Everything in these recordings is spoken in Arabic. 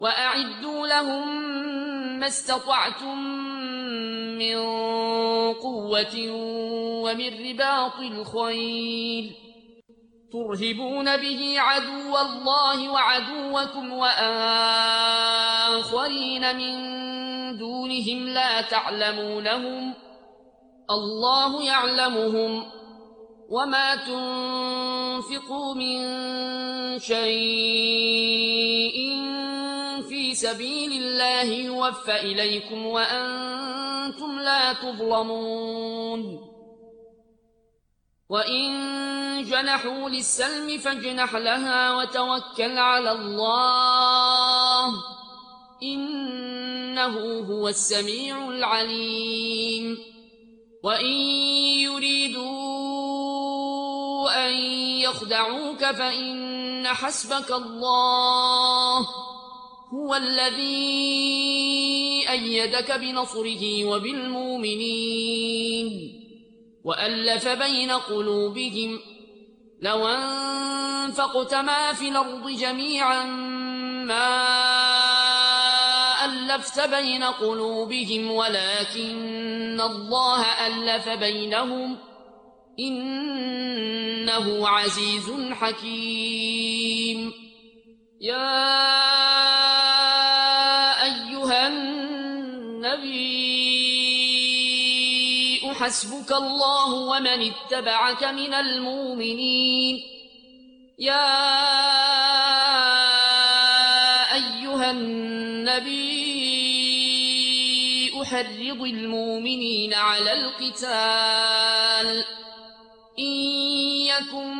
وأعدوا لهم ما استطعتم من قوة ومن رباط الخيل ترهبون به عدو الله وعدوكم وآخرين من دونهم لا تعلمونهم الله يعلمهم وما تنفقوا من شيء في سبيل الله يوفى إليكم وأنتم لا تظلمون وإن جنحوا للسلم فاجنح لها وتوكل على الله إنه هو السميع العليم وإن يريدوا أن يخدعوك فإن حسبك الله هو الذي أيدك بنصره وبالمؤمنين وألف بين قلوبهم لو أنفقت ما في الأرض جميعا ما ألفت بين قلوبهم ولكن الله ألف بينهم إنه عزيز حكيم يا أيها النبي حسبك الله ومن اتبعك من المؤمنين يا أيها النبي حرض المؤمنين على القتال إن يكن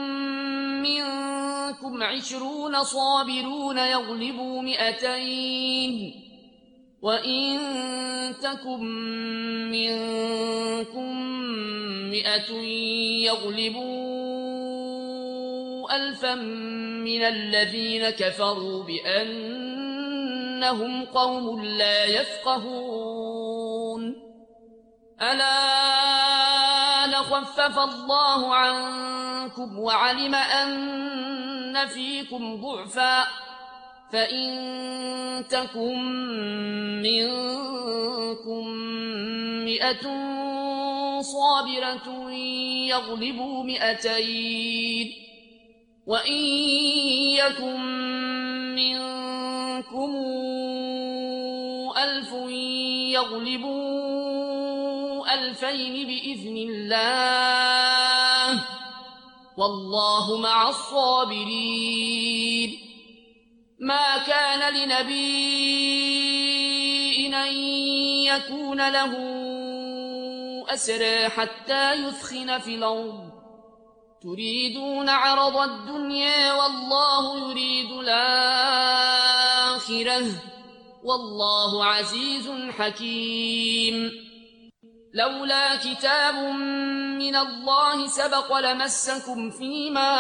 منكم 20 صابرون يغلبوا 200 وإن تكن منكم 100 يغلبوا 1000 من الذين كفروا بأنهم قوم لا يفقهون الآن خفف الله عنكم وعلم أن فيكم ضعفا فإن تكن منكم 100 صابرة يغلبوا 200 وإن يكن منكم 1000 يغلبوا 2000 بإذن الله والله مع الصابرين ما كان لنبي أن يكون له أسرى حتى يثخن في الأرض تريدون عرض الدنيا والله يريد الآخرة والله عزيز حكيم لولا كتاب من الله سبق لمسكم فيما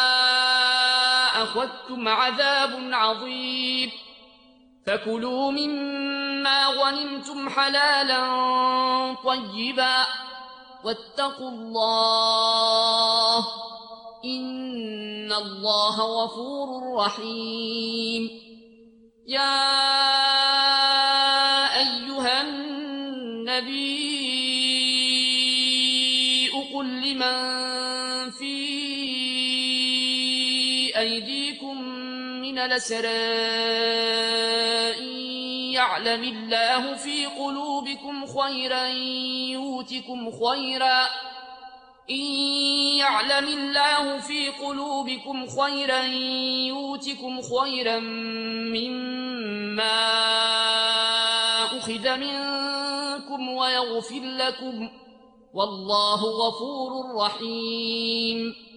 أخذتم عذاب عظيم فكلوا مما غنمتم حلالا طيبا واتقوا الله إن الله غفور رحيم يا أيها النبي قل لمن في أيديكم من الأسرى إن يعلم الله في قلوبكم خيرا يؤتكم خيرا إن يعلم الله في قلوبكم خيرا يؤتكم خيرا مما أخذ منكم ويغفر لكم والله غفور رحيم